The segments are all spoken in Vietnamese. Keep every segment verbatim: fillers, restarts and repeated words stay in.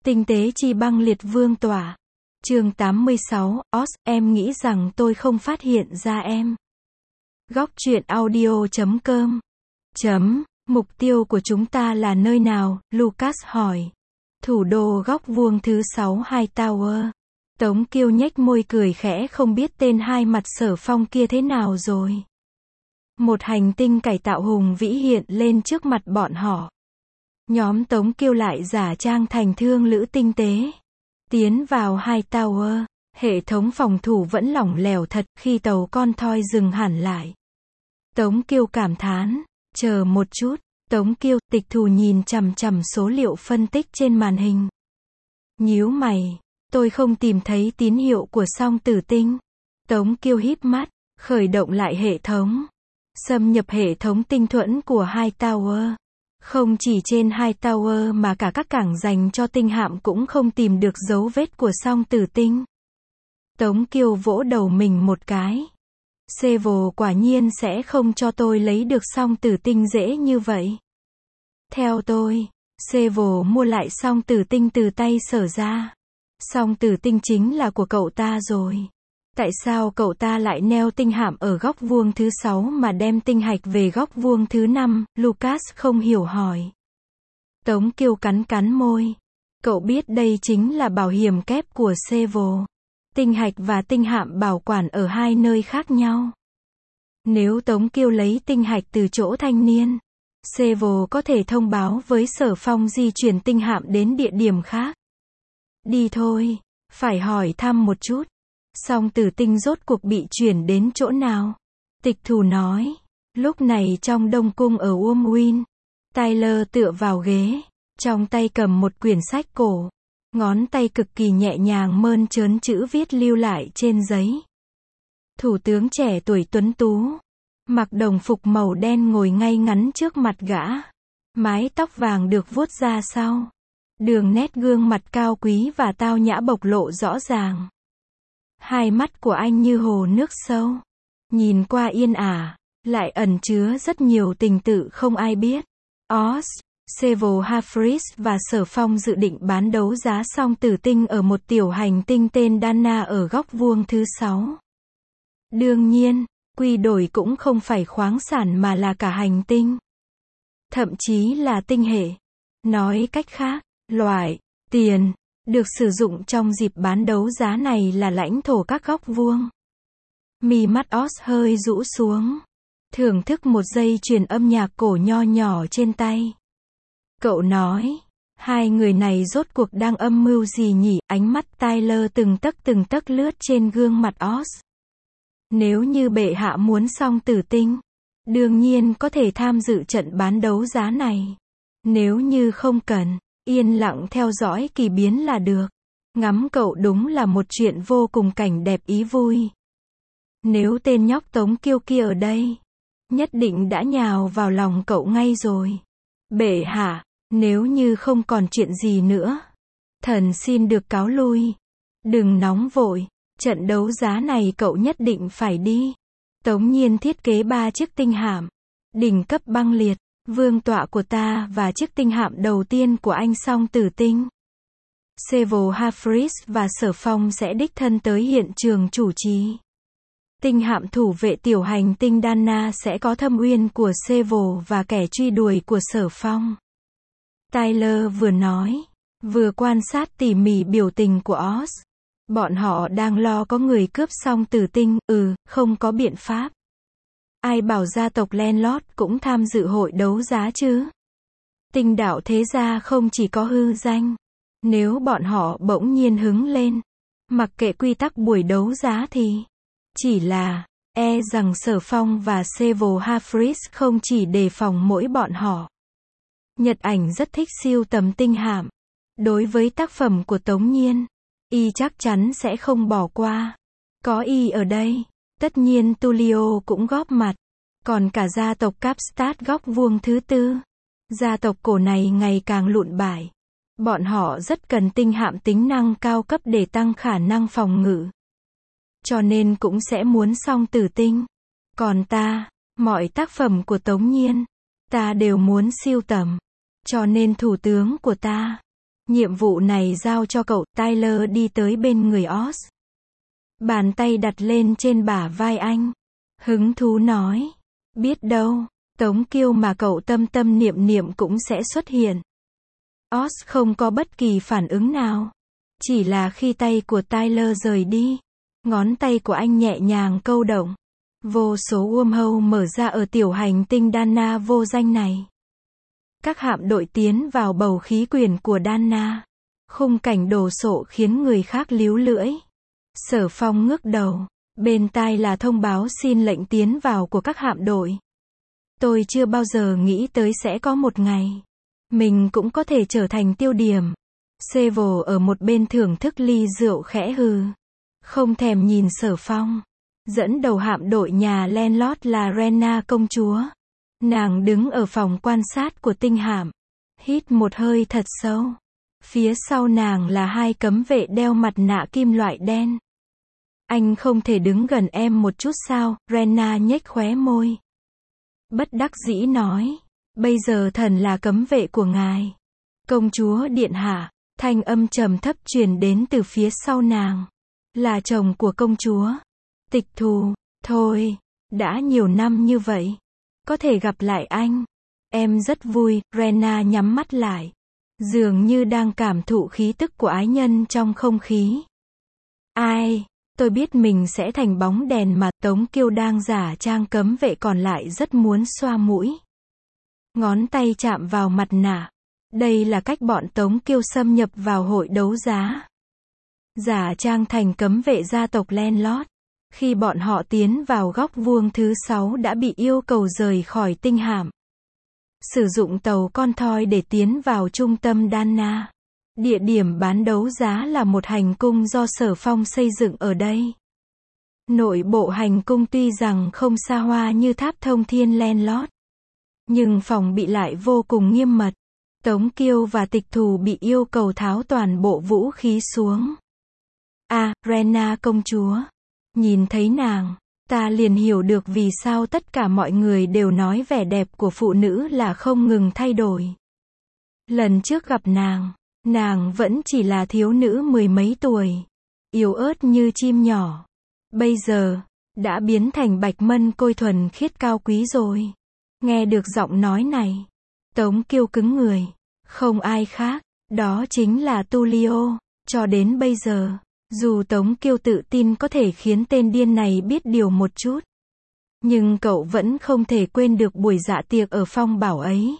Tinh tế chi băng liệt vương tỏa. Chương tám mươi sáu, Os, em nghĩ rằng tôi không phát hiện ra em. Góc truyện audio chấm com. Chấm, mục tiêu của chúng ta là nơi nào? Lucas hỏi. Thủ đô góc vuông thứ sáu High Tower. Tống Kiêu nhếch môi cười khẽ, không biết tên hai mặt Sở Phong kia thế nào rồi. Một hành tinh cải tạo hùng vĩ hiện lên trước mặt bọn họ. Nhóm Tống Kiêu lại giả trang thành thương lữ tinh tế. Tiến vào High Tower, hệ thống phòng thủ vẫn lỏng lẻo thật. Khi tàu con thoi dừng hẳn lại, Tống Kiêu cảm thán, chờ một chút. Tống Kiêu, Tịch Thù nhìn chằm chằm số liệu phân tích trên màn hình. Nhíu mày, tôi không tìm thấy tín hiệu của song tử tinh. Tống Kiêu híp mắt, khởi động lại hệ thống. Xâm nhập hệ thống tinh thuẫn của High Tower. Không chỉ trên High Tower mà cả các cảng dành cho tinh hạm cũng không tìm được dấu vết của song tử tinh. Tống Kiêu vỗ đầu mình một cái. Sevo quả nhiên sẽ không cho tôi lấy được song tử tinh dễ như vậy. Theo tôi, Sevo mua lại song tử tinh từ tay Sở ra. Song tử tinh chính là của cậu ta rồi. Tại sao cậu ta lại neo tinh hạm ở góc vuông thứ sáu mà đem tinh hạch về góc vuông thứ năm? Lucas không hiểu hỏi. Tống Kiêu cắn cắn môi. Cậu biết đây chính là bảo hiểm kép của Sevo. Tinh hạch và tinh hạm bảo quản ở hai nơi khác nhau. Nếu Tống Kiêu lấy tinh hạch từ chỗ thanh niên, Sevo có thể thông báo với Sở Phong di chuyển tinh hạm đến địa điểm khác. Đi thôi, phải hỏi thăm một chút. Song tử tinh rốt cuộc bị chuyển đến chỗ nào? Tịch Thù nói. Lúc này trong Đông Cung ở Womwin, Tyler tựa vào ghế, trong tay cầm một quyển sách cổ. Ngón tay cực kỳ nhẹ nhàng mơn trớn chữ viết lưu lại trên giấy. Thủ tướng trẻ tuổi tuấn tú, mặc đồng phục màu đen ngồi ngay ngắn trước mặt gã. Mái tóc vàng được vuốt ra sau. Đường nét gương mặt cao quý và tao nhã bộc lộ rõ ràng. Hai mắt của anh như hồ nước sâu. Nhìn qua yên ả, lại ẩn chứa rất nhiều tình tự không ai biết. Oz, Sevo Hafris và Sở Phong dự định bán đấu giá song tử tinh ở một tiểu hành tinh tên Dana ở góc vuông thứ sáu. Đương nhiên, quy đổi cũng không phải khoáng sản mà là cả hành tinh. Thậm chí là tinh hệ. Nói cách khác, loại tiền được sử dụng trong dịp bán đấu giá này là lãnh thổ các góc vuông. Mí mắt Oz hơi rũ xuống, thưởng thức một dây chuyền âm nhạc cổ nho nhỏ trên tay. Cậu nói, hai người này rốt cuộc đang âm mưu gì nhỉ? Ánh mắt Tyler từng tấc từng tấc lướt trên gương mặt Oz. Nếu như bệ hạ muốn song tử tinh, đương nhiên có thể tham dự trận bán đấu giá này. Nếu như không cần, yên lặng theo dõi kỳ biến là được. Ngắm cậu đúng là một chuyện vô cùng cảnh đẹp ý vui. Nếu tên nhóc Tống Kiêu kia ở đây, nhất định đã nhào vào lòng cậu ngay rồi. Bệ hạ, nếu như không còn chuyện gì nữa, thần xin được cáo lui. Đừng nóng vội, trận đấu giá này cậu nhất định phải đi. Tống Nhiên thiết kế ba chiếc tinh hạm, đỉnh cấp băng liệt, vương tọa của ta và chiếc tinh hạm đầu tiên của anh song tử tinh. Sevo Hafris và Sở Phong sẽ đích thân tới hiện trường chủ trì. Tinh hạm thủ vệ tiểu hành tinh Dana sẽ có thâm uyên của Sevo và kẻ truy đuổi của Sở Phong. Tyler vừa nói, vừa quan sát tỉ mỉ biểu tình của Oz. Bọn họ đang lo có người cướp song tử tinh. Ừ, không có biện pháp. Ai bảo gia tộc Landlord cũng tham dự hội đấu giá chứ? Tinh đạo thế gia không chỉ có hư danh. Nếu bọn họ bỗng nhiên hứng lên, mặc kệ quy tắc buổi đấu giá thì chỉ là, e rằng Sở Phong và Sevo Hafris không chỉ đề phòng mỗi bọn họ. Nhật Ảnh rất thích siêu tầm tinh hạm. Đối với tác phẩm của Tống Nhiên, y chắc chắn sẽ không bỏ qua. Có y ở đây, tất nhiên Tulio cũng góp mặt. Còn cả gia tộc Capstad góc vuông thứ tư. Gia tộc cổ này ngày càng lụn bại. Bọn họ rất cần tinh hạm tính năng cao cấp để tăng khả năng phòng ngự. Cho nên cũng sẽ muốn song tử tinh. Còn ta, mọi tác phẩm của Tống Nhiên, ta đều muốn siêu tầm. Cho nên thủ tướng của ta, Nhiệm vụ này giao cho cậu. Tyler đi tới bên người Oz. Bàn tay đặt lên trên bả vai anh. Hứng thú nói. Biết đâu, Tống Kiêu mà cậu tâm tâm niệm niệm cũng sẽ xuất hiện. Oz không có bất kỳ phản ứng nào. Chỉ là khi tay của Tyler rời đi, ngón tay của anh nhẹ nhàng câu động. Vô số wormhole mở ra ở tiểu hành tinh Dana vô danh này. Các hạm đội tiến vào bầu khí quyển của Dana. Khung cảnh đồ sộ khiến người khác líu lưỡi. Sở Phong ngước đầu. Bên tai là thông báo xin lệnh tiến vào của các hạm đội. Tôi chưa bao giờ nghĩ tới sẽ có một ngày mình cũng có thể trở thành tiêu điểm. Seville ở một bên thưởng thức ly rượu khẽ hừ. Không thèm nhìn Sở Phong. Dẫn đầu hạm đội nhà Landlord là Rena công chúa. Nàng đứng ở phòng quan sát của tinh hạm. Hít một hơi thật sâu. Phía sau nàng là hai cấm vệ đeo mặt nạ kim loại đen. Anh không thể đứng gần em một chút sao? Rena nhếch khóe môi. Bất đắc dĩ nói. Bây giờ thần là cấm vệ của ngài. Công chúa điện hạ. Thanh âm trầm thấp truyền đến từ phía sau nàng. Là chồng của công chúa. Tịch Thù. Thôi, đã nhiều năm như vậy. Có thể gặp lại anh. Em rất vui. Rena nhắm mắt lại. Dường như đang cảm thụ khí tức của ái nhân trong không khí. Ai? Tôi biết mình sẽ thành bóng đèn mà. Tống Kiêu đang giả trang cấm vệ còn lại rất muốn xoa mũi. Ngón tay chạm vào mặt nạ. Đây là cách bọn Tống Kiêu xâm nhập vào hội đấu giá. Giả trang thành cấm vệ gia tộc Landlord. Khi bọn họ tiến vào góc vuông thứ sáu đã bị yêu cầu rời khỏi tinh hạm. Sử dụng tàu con thoi để tiến vào trung tâm Dana. Địa điểm bán đấu giá là một hành cung do Sở Phong xây dựng ở đây. Nội bộ hành cung tuy rằng không xa hoa như tháp thông thiên Landlord, nhưng phòng bị lại vô cùng nghiêm mật. Tống Kiêu và Tịch Thù bị yêu cầu tháo toàn bộ vũ khí xuống. À, Rena công chúa. Nhìn thấy nàng, ta liền hiểu được vì sao tất cả mọi người đều nói vẻ đẹp của phụ nữ là không ngừng thay đổi. Lần trước gặp nàng, nàng vẫn chỉ là thiếu nữ mười mấy tuổi, yếu ớt như chim nhỏ. Bây giờ, đã biến thành bạch mân côi thuần khiết cao quý rồi. Nghe được giọng nói này, Tống Kiêu cứng người. Không ai khác, đó chính là Tulio. Cho đến bây giờ, dù Tống Kiêu tự tin có thể khiến tên điên này biết điều một chút, nhưng cậu vẫn không thể quên được buổi dạ tiệc ở Phong Bảo ấy.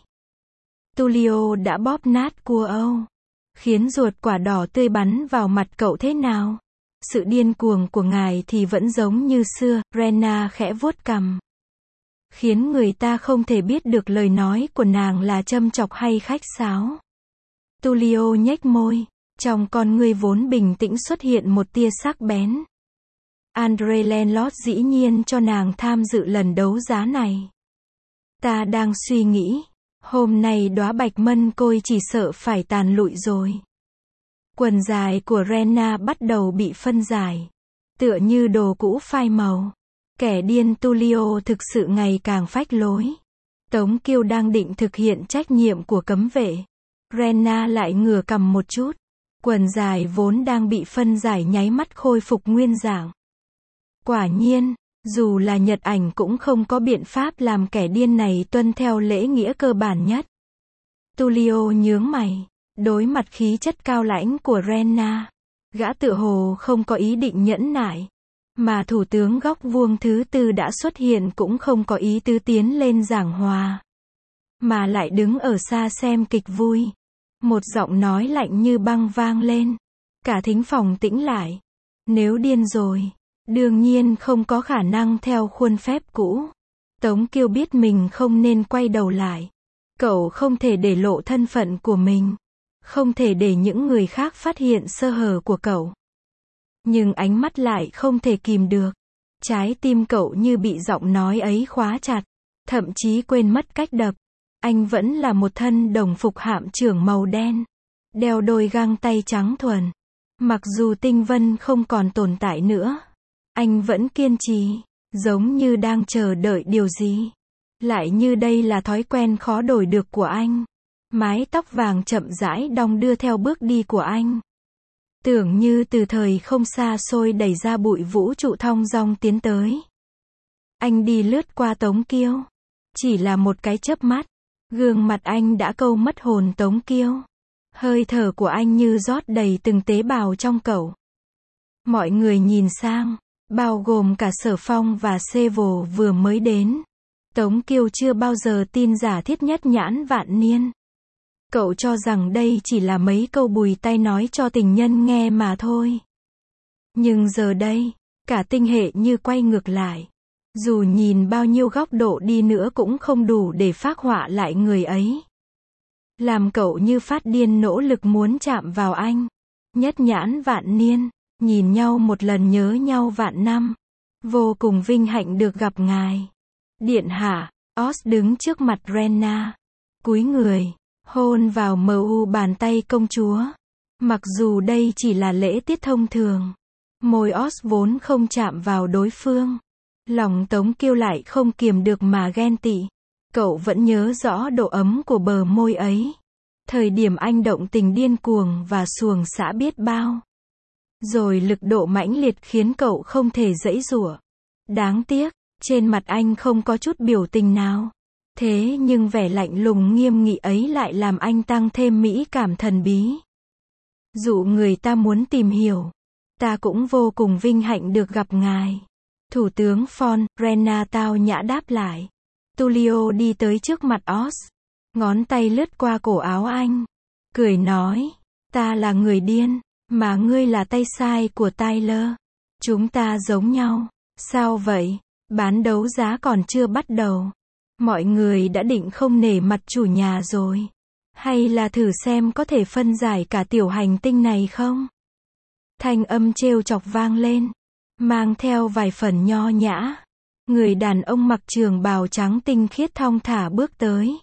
Tulio đã bóp nát cua Âu, khiến ruột quả đỏ tươi bắn vào mặt cậu thế nào? Sự điên cuồng của ngài thì vẫn giống như xưa. Rena khẽ vuốt cằm, khiến người ta không thể biết được lời nói của nàng là châm chọc hay khách sáo. Tulio nhếch môi, trong con ngươi vốn bình tĩnh xuất hiện một tia sắc bén. Andre Landlord dĩ nhiên cho nàng tham dự lần đấu giá này. Ta đang suy nghĩ, hôm nay đóa bạch mân côi chỉ sợ phải tàn lụi rồi. Quần dài của Rena bắt đầu bị phân giải, tựa như đồ cũ phai màu. Kẻ điên Tulio thực sự ngày càng phách lối. Tống Kiêu đang định thực hiện trách nhiệm của cấm vệ. Rena lại ngửa cằm một chút. Quần dài vốn đang bị phân giải nháy mắt khôi phục nguyên dạng. Quả nhiên, dù là Nhật Ảnh cũng không có biện pháp làm kẻ điên này tuân theo lễ nghĩa cơ bản nhất. Tulio nhướng mày, đối mặt khí chất cao lãnh của Rena. Gã tựa hồ không có ý định nhẫn nại. Mà thủ tướng góc vuông thứ tư đã xuất hiện cũng không có ý tứ tiến lên giảng hòa, mà lại đứng ở xa xem kịch vui. Một giọng nói lạnh như băng vang lên. Cả thính phòng tĩnh lại. Nếu điên rồi, đương nhiên không có khả năng theo khuôn phép cũ. Tống Kiêu biết mình không nên quay đầu lại. Cậu không thể để lộ thân phận của mình. Không thể để những người khác phát hiện sơ hở của cậu. Nhưng ánh mắt lại không thể kìm được. Trái tim cậu như bị giọng nói ấy khóa chặt. Thậm chí quên mất cách đập. Anh vẫn là một thân đồng phục hạm trưởng màu đen. Đeo đôi găng tay trắng thuần. Mặc dù tinh vân không còn tồn tại nữa, anh vẫn kiên trì, giống như đang chờ đợi điều gì. Lại như đây là thói quen khó đổi được của anh. Mái tóc vàng chậm rãi đong đưa theo bước đi của anh. Tưởng như từ thời không xa xôi đẩy ra bụi vũ trụ thong dong tiến tới. Anh đi lướt qua Tống Kiêu. Chỉ là một cái chớp mắt, gương mặt anh đã câu mất hồn Tống Kiêu. Hơi thở của anh như rót đầy từng tế bào trong cậu. Mọi người nhìn sang, bao gồm cả Sở Phong và Sevel vừa mới đến. Tống Kiêu chưa bao giờ tin giả thiết nhất nhãn vạn niên. Cậu cho rằng đây chỉ là mấy câu bùi tay nói cho tình nhân nghe mà thôi. Nhưng giờ đây, cả tinh hệ như quay ngược lại. Dù nhìn bao nhiêu góc độ đi nữa cũng không đủ để phác họa lại người ấy. Làm cậu như phát điên nỗ lực muốn chạm vào anh. Nhất nhãn vạn niên, nhìn nhau một lần nhớ nhau vạn năm. Vô cùng vinh hạnh được gặp ngài. Điện hạ, Oz đứng trước mặt Rhaena. Cúi người, hôn vào mờ u bàn tay công chúa. Mặc dù đây chỉ là lễ tiết thông thường. Môi Oz vốn không chạm vào đối phương. Lòng Tống Kiêu lại không kiềm được mà ghen tị. Cậu vẫn nhớ rõ độ ấm của bờ môi ấy. Thời điểm anh động tình điên cuồng và xuồng xã biết bao. Rồi lực độ mãnh liệt khiến cậu không thể giãy giụa. Đáng tiếc, trên mặt anh không có chút biểu tình nào. Thế nhưng vẻ lạnh lùng nghiêm nghị ấy lại làm anh tăng thêm mỹ cảm thần bí. Dụ người ta muốn tìm hiểu. Ta cũng vô cùng vinh hạnh được gặp ngài. Thủ tướng Von, Rhaena tao nhã đáp lại. Tulio đi tới trước mặt Oz. Ngón tay lướt qua cổ áo anh. Cười nói. Ta là người điên, mà ngươi là tay sai của Tyler. Chúng ta giống nhau. Sao vậy? Bán đấu giá còn chưa bắt đầu. Mọi người đã định không nể mặt chủ nhà rồi. Hay là thử xem có thể phân giải cả tiểu hành tinh này không? Thanh âm trêu chọc vang lên. Mang theo vài phần nho nhã. Người đàn ông mặc trường bào trắng tinh khiết thong thả bước tới.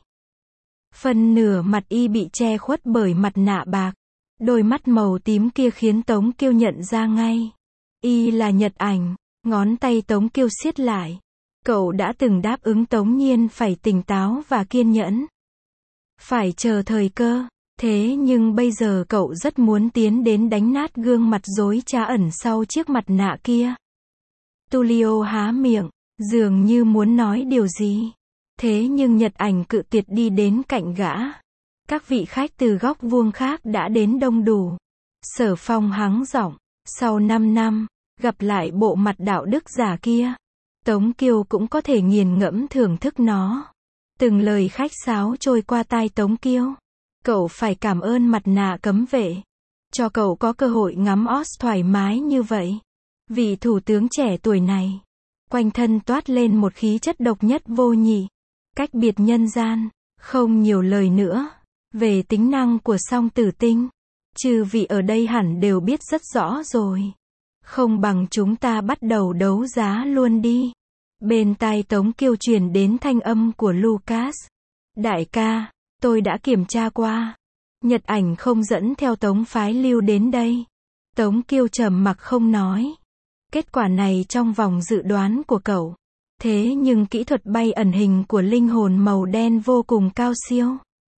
Phần nửa mặt y bị che khuất bởi mặt nạ bạc. Đôi mắt màu tím kia khiến Tống Kiêu nhận ra ngay. Y là Nhật Ảnh. Ngón tay Tống Kiêu siết lại. Cậu đã từng đáp ứng Tống Nhiên phải tỉnh táo và kiên nhẫn. Phải chờ thời cơ. Thế nhưng bây giờ cậu rất muốn tiến đến đánh nát gương mặt dối trá ẩn sau chiếc mặt nạ kia. Tulio há miệng, dường như muốn nói điều gì. Thế nhưng Nhật Ảnh cự tuyệt đi đến cạnh gã. Các vị khách từ góc vuông khác đã đến đông đủ. Sở Phong hắng giọng, sau năm năm, gặp lại bộ mặt đạo đức giả kia. Tống Kiêu cũng có thể nghiền ngẫm thưởng thức nó. Từng lời khách sáo trôi qua tai Tống Kiêu. Cậu phải cảm ơn mặt nạ cấm vệ. Cho cậu có cơ hội ngắm Oz thoải mái như vậy. Vị thủ tướng trẻ tuổi này. Quanh thân toát lên một khí chất độc nhất vô nhị. Cách biệt nhân gian. Không nhiều lời nữa. Về tính năng của song tử tinh. Chư vị ở đây hẳn đều biết rất rõ rồi. Không bằng chúng ta bắt đầu đấu giá luôn đi. Bên tai Tống Kiêu truyền đến thanh âm của Lucas. Đại ca, tôi đã kiểm tra qua. Nhật Ảnh không dẫn theo Tống phái lưu đến đây. Tống Kiêu trầm mặc không nói. Kết quả này trong vòng dự đoán của cậu. Thế nhưng kỹ thuật bay ẩn hình của linh hồn màu đen vô cùng cao siêu.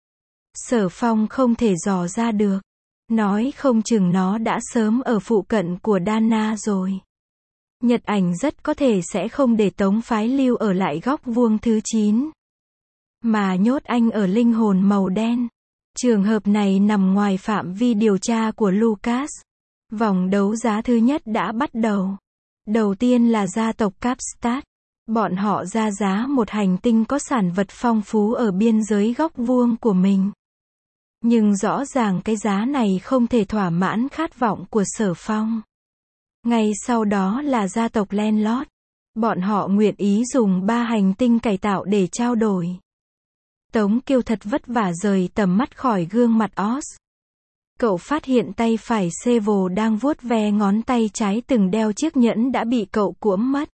Sở Phong không thể dò ra được. Nói không chừng nó đã sớm ở phụ cận của Dana rồi. Nhật Ảnh rất có thể sẽ không để Tống phái lưu ở lại góc vuông thứ chín. Mà nhốt anh ở linh hồn màu đen. Trường hợp này nằm ngoài phạm vi điều tra của Lucas. Vòng đấu giá thứ nhất đã bắt đầu. Đầu tiên là gia tộc Capstat. Bọn họ ra giá một hành tinh có sản vật phong phú ở biên giới góc vuông của mình. Nhưng rõ ràng cái giá này không thể thỏa mãn khát vọng của Sở Phong. Ngay sau đó là gia tộc Landlord. Bọn họ nguyện ý dùng ba hành tinh cải tạo để trao đổi. Tống Kiêu thật vất vả rời tầm mắt khỏi gương mặt Oz. Cậu phát hiện tay phải Sevel đang vuốt ve ngón tay trái từng đeo chiếc nhẫn đã bị cậu cuỗm mất.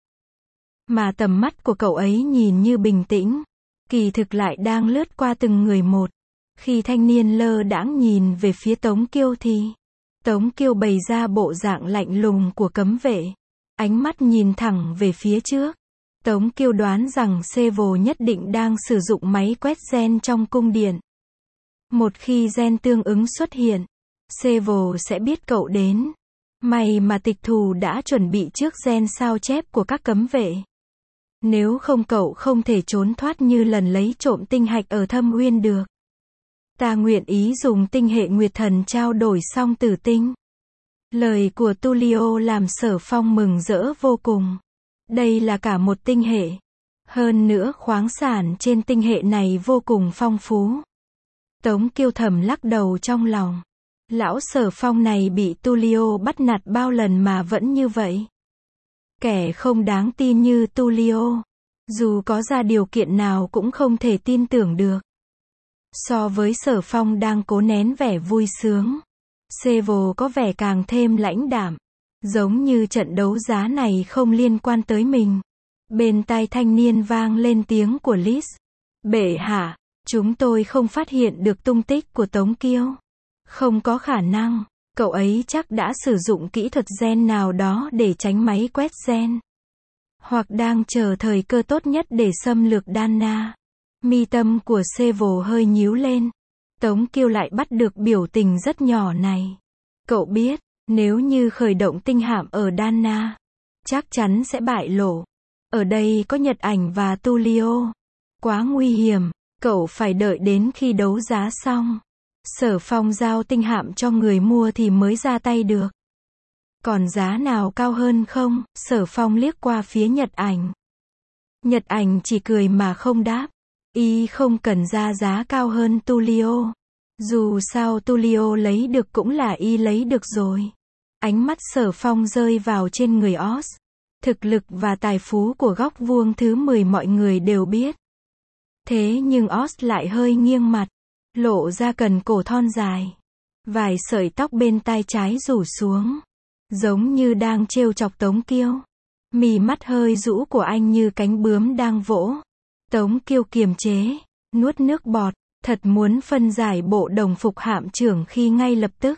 Mà tầm mắt của cậu ấy nhìn như bình tĩnh. Kỳ thực lại đang lướt qua từng người một. Khi thanh niên lơ đãng nhìn về phía Tống Kiêu thì Tống Kiêu bày ra bộ dạng lạnh lùng của cấm vệ. Ánh mắt nhìn thẳng về phía trước. Tống Kiêu đoán rằng Sevel nhất định đang sử dụng máy quét gen trong cung điện. Một khi gen tương ứng xuất hiện, Seville sẽ biết cậu đến. May mà tịch thù đã chuẩn bị trước gen sao chép của các cấm vệ. Nếu không cậu không thể trốn thoát như lần lấy trộm tinh hạch ở Thâm Uyên được. Ta nguyện ý dùng tinh hệ Nguyệt Thần trao đổi song tử tinh. Lời của Tulio làm Sở Phong mừng rỡ vô cùng. Đây là cả một tinh hệ. Hơn nữa khoáng sản trên tinh hệ này vô cùng phong phú. Tống Kiêu thầm lắc đầu trong lòng. Lão Sở Phong này bị Tulio bắt nạt bao lần mà vẫn như vậy. Kẻ không đáng tin như Tulio. Dù có ra điều kiện nào cũng không thể tin tưởng được. So với Sở Phong đang cố nén vẻ vui sướng, Seville có vẻ càng thêm lãnh đạm. Giống như trận đấu giá này không liên quan tới mình. Bên tai thanh niên vang lên tiếng của Liz. Bệ hạ, chúng tôi không phát hiện được tung tích của Tống Kiêu. Không có khả năng, cậu ấy chắc đã sử dụng kỹ thuật gen nào đó để tránh máy quét gen. Hoặc đang chờ thời cơ tốt nhất để xâm lược Dana. Mi tâm của Seville hơi nhíu lên. Tống Kiêu lại bắt được biểu tình rất nhỏ này. Cậu biết, nếu như khởi động tinh hạm ở Dana, chắc chắn sẽ bại lộ. Ở đây có Nhật Ảnh và Tulio. Quá nguy hiểm, cậu phải đợi đến khi đấu giá xong. Sở Phong giao tinh hạm cho người mua thì mới ra tay được. Còn giá nào cao hơn không? Sở Phong liếc qua phía Nhật Ảnh. Nhật Ảnh chỉ cười mà không đáp. Y không cần ra giá cao hơn Tulio. Dù sao Tulio lấy được cũng là y lấy được rồi. Ánh mắt Sở Phong rơi vào trên người Oz. Thực lực và tài phú của góc vuông thứ mười mọi người đều biết. Thế nhưng Oz lại hơi nghiêng mặt, lộ ra cần cổ thon dài. Vài sợi tóc bên tai trái rủ xuống, giống như đang trêu chọc Tống Kiêu. Mí mắt hơi rũ của anh như cánh bướm đang vỗ. Tống Kiêu kiềm chế, nuốt nước bọt, thật muốn phân giải bộ đồng phục hạm trưởng khi ngay lập tức.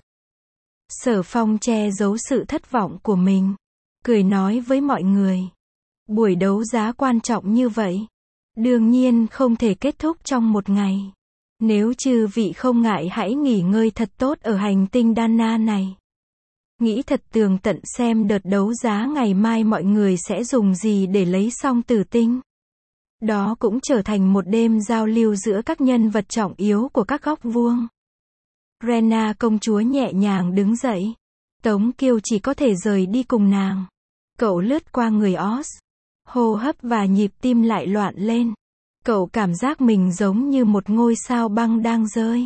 Sở Phong che giấu sự thất vọng của mình, cười nói với mọi người. Buổi đấu giá quan trọng như vậy, đương nhiên không thể kết thúc trong một ngày. Nếu chư vị không ngại hãy nghỉ ngơi thật tốt ở hành tinh Dana này. Nghĩ thật tường tận xem đợt đấu giá ngày mai mọi người sẽ dùng gì để lấy xong tử tinh. Đó cũng trở thành một đêm giao lưu giữa các nhân vật trọng yếu của các góc vuông. Rena công chúa nhẹ nhàng đứng dậy. Tống Kiêu chỉ có thể rời đi cùng nàng. Cậu lướt qua người Oz. Hô hấp và nhịp tim lại loạn lên. Cậu cảm giác mình giống như một ngôi sao băng đang rơi.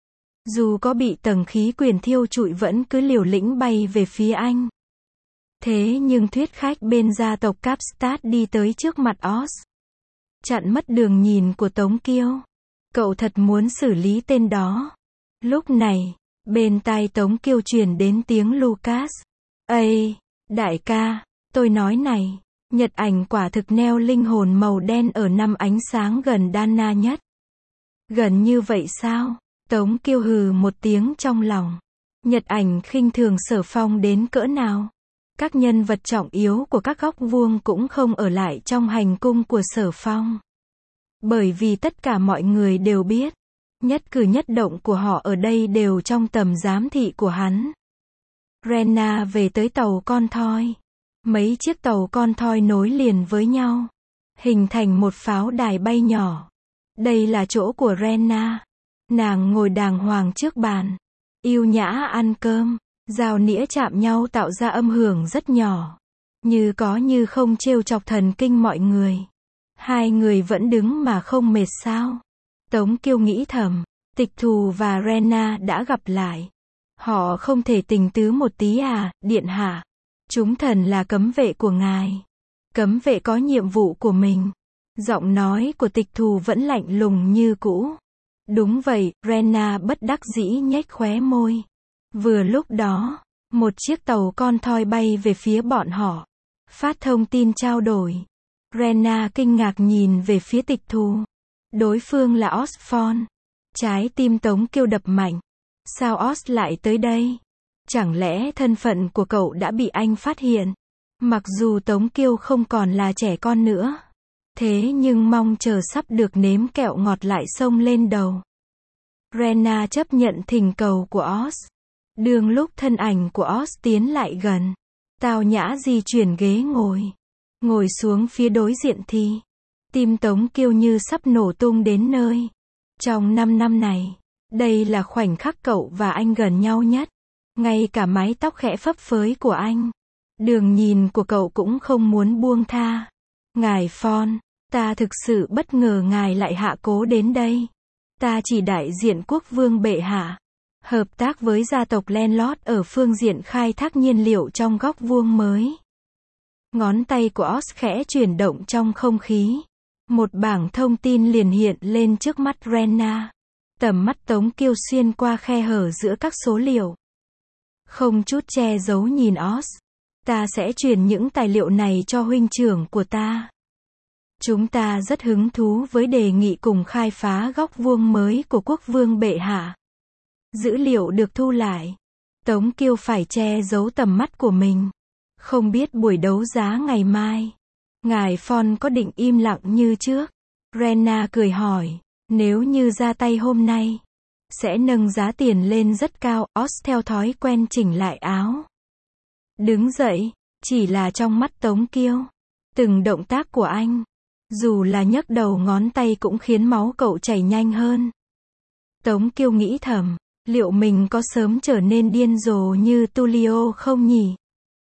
Dù có bị tầng khí quyển thiêu trụi vẫn cứ liều lĩnh bay về phía anh. Thế nhưng thuyết khách bên gia tộc Capstad đi tới trước mặt Oz. Chặn mất đường nhìn của Tống Kiêu. Cậu thật muốn xử lý tên đó. Lúc này, bên tai Tống Kiêu truyền đến tiếng Lucas. Ây, đại ca, tôi nói này, Nhật Ảnh quả thực neo linh hồn màu đen ở năm ánh sáng gần Dana nhất. Gần như vậy sao? Tống Kiêu hừ một tiếng trong lòng. Nhật Ảnh khinh thường Sở Phong đến cỡ nào? Các nhân vật trọng yếu của các góc vuông cũng không ở lại trong hành cung của Sở Phong. Bởi vì tất cả mọi người đều biết, nhất cử nhất động của họ ở đây đều trong tầm giám thị của hắn. Rena về tới tàu con thoi. Mấy chiếc tàu con thoi nối liền với nhau, hình thành một pháo đài bay nhỏ. Đây là chỗ của Rena. Nàng ngồi đàng hoàng trước bàn, yêu nhã ăn cơm, dao nĩa chạm nhau tạo ra âm hưởng rất nhỏ, như có như không trêu chọc thần kinh mọi người. Hai người vẫn đứng mà không mệt sao? Tống Kiêu nghĩ thầm, Tịch Thù và Rena đã gặp lại. Họ không thể tình tứ một tí à, điện hạ? Chúng thần là cấm vệ của ngài. Cấm vệ có nhiệm vụ của mình. Giọng nói của Tịch Thù vẫn lạnh lùng như cũ. Đúng vậy, Rena bất đắc dĩ nhếch khóe môi. Vừa lúc đó, một chiếc tàu con thoi bay về phía bọn họ. Phát thông tin trao đổi. Rena kinh ngạc nhìn về phía Tịch Thù. Đối phương là Osborn. Trái tim Tống Kiêu đập mạnh. Sao Os lại tới đây? Chẳng lẽ thân phận của cậu đã bị anh phát hiện? Mặc dù Tống Kiêu không còn là trẻ con nữa. Thế nhưng mong chờ sắp được nếm kẹo ngọt lại xông lên đầu. Rena chấp nhận thỉnh cầu của Oz. Đường lúc thân ảnh của Oz tiến lại gần, tao nhã di chuyển ghế ngồi. Ngồi xuống phía đối diện thì, tim Tống Kiêu như sắp nổ tung đến nơi. Trong năm năm này, đây là khoảnh khắc cậu và anh gần nhau nhất. Ngay cả mái tóc khẽ phấp phới của anh, đường nhìn của cậu cũng không muốn buông tha. Ngài Phong, ta thực sự bất ngờ ngài lại hạ cố đến đây. Ta chỉ đại diện quốc vương bệ hạ, hợp tác với gia tộc Landlord ở phương diện khai thác nhiên liệu trong góc vuông mới. Ngón tay của Oz khẽ chuyển động trong không khí. Một bảng thông tin liền hiện lên trước mắt Rena. Tầm mắt Tống Kiêu xuyên qua khe hở giữa các số liệu. Không chút che giấu nhìn Oz. Ta sẽ truyền những tài liệu này cho huynh trưởng của ta. Chúng ta rất hứng thú với đề nghị cùng khai phá góc vuông mới của quốc vương bệ hạ. Dữ liệu được thu lại. Tống Kiêu phải che giấu tầm mắt của mình. Không biết buổi đấu giá ngày mai, ngài Phong có định im lặng như trước? Rena cười hỏi. Nếu như ra tay hôm nay, sẽ nâng giá tiền lên rất cao. Oz theo thói quen chỉnh lại áo. Đứng dậy, chỉ là trong mắt Tống Kiêu. Từng động tác của anh, dù là nhấc đầu ngón tay cũng khiến máu cậu chảy nhanh hơn. Tống Kiêu nghĩ thầm, liệu mình có sớm trở nên điên rồ như Tulio không nhỉ?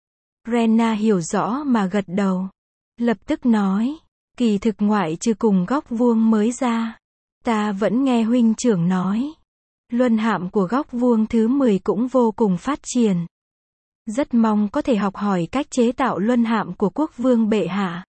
Rena hiểu rõ mà gật đầu. Lập tức nói, kỳ thực ngoại trừ cùng góc vuông mới ra, ta vẫn nghe huynh trưởng nói, luân hạm của góc vuông thứ mười cũng vô cùng phát triển. Rất mong có thể học hỏi cách chế tạo luân hạm của quốc vương bệ hạ.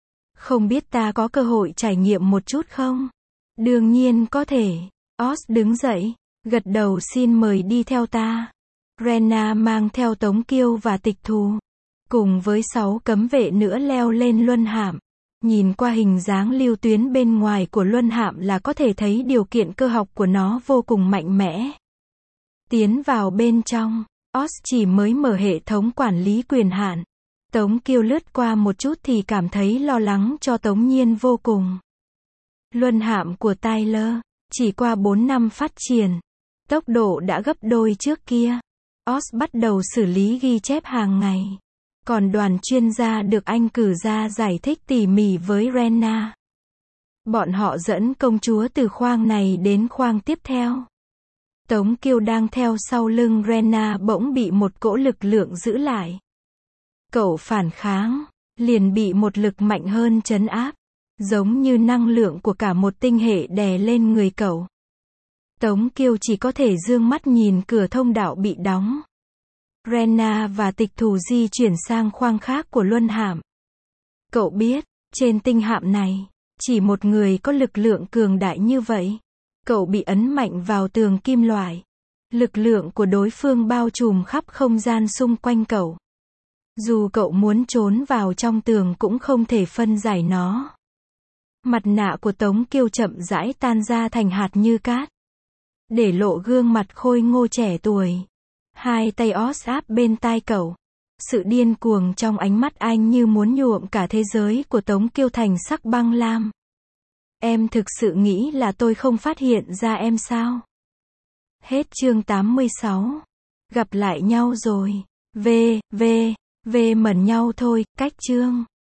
Không biết ta có cơ hội trải nghiệm một chút không? Đương nhiên có thể. Oz đứng dậy, gật đầu xin mời đi theo ta. Rena mang theo Tống Kiêu và Tịch Thù, cùng với sáu cấm vệ nữa leo lên luân hạm. Nhìn qua hình dáng lưu tuyến bên ngoài của luân hạm là có thể thấy điều kiện cơ học của nó vô cùng mạnh mẽ. Tiến vào bên trong, Oz chỉ mới mở hệ thống quản lý quyền hạn. Tống Kiêu lướt qua một chút thì cảm thấy lo lắng cho Tống Nhiên vô cùng. Luân hạm của Tyler, chỉ qua bốn năm phát triển, tốc độ đã gấp đôi trước kia. Oz bắt đầu xử lý ghi chép hàng ngày. Còn đoàn chuyên gia được anh cử ra giải thích tỉ mỉ với Rena. Bọn họ dẫn công chúa từ khoang này đến khoang tiếp theo. Tống Kiêu đang theo sau lưng Rena bỗng bị một cỗ lực lượng giữ lại. Cậu phản kháng, liền bị một lực mạnh hơn trấn áp, giống như năng lượng của cả một tinh hệ đè lên người cậu. Tống Kiêu chỉ có thể dương mắt nhìn cửa thông đạo bị đóng. Rena và Tịch Thù di chuyển sang khoang khác của luân hạm. Cậu biết, trên tinh hạm này, chỉ một người có lực lượng cường đại như vậy. Cậu bị ấn mạnh vào tường kim loại. Lực lượng của đối phương bao trùm khắp không gian xung quanh cậu. Dù cậu muốn trốn vào trong tường cũng không thể phân giải nó. Mặt nạ của Tống Kiêu chậm rãi tan ra thành hạt như cát, để lộ gương mặt khôi ngô trẻ tuổi. Hai tay Oz áp bên tai cậu. Sự điên cuồng trong ánh mắt anh như muốn nhuộm cả thế giới của Tống Kiêu thành sắc băng lam. Em thực sự nghĩ là tôi không phát hiện ra em sao? Hết chương tám mươi sáu. Gặp lại nhau rồi. V, V, V mẩn nhau thôi, cách chương.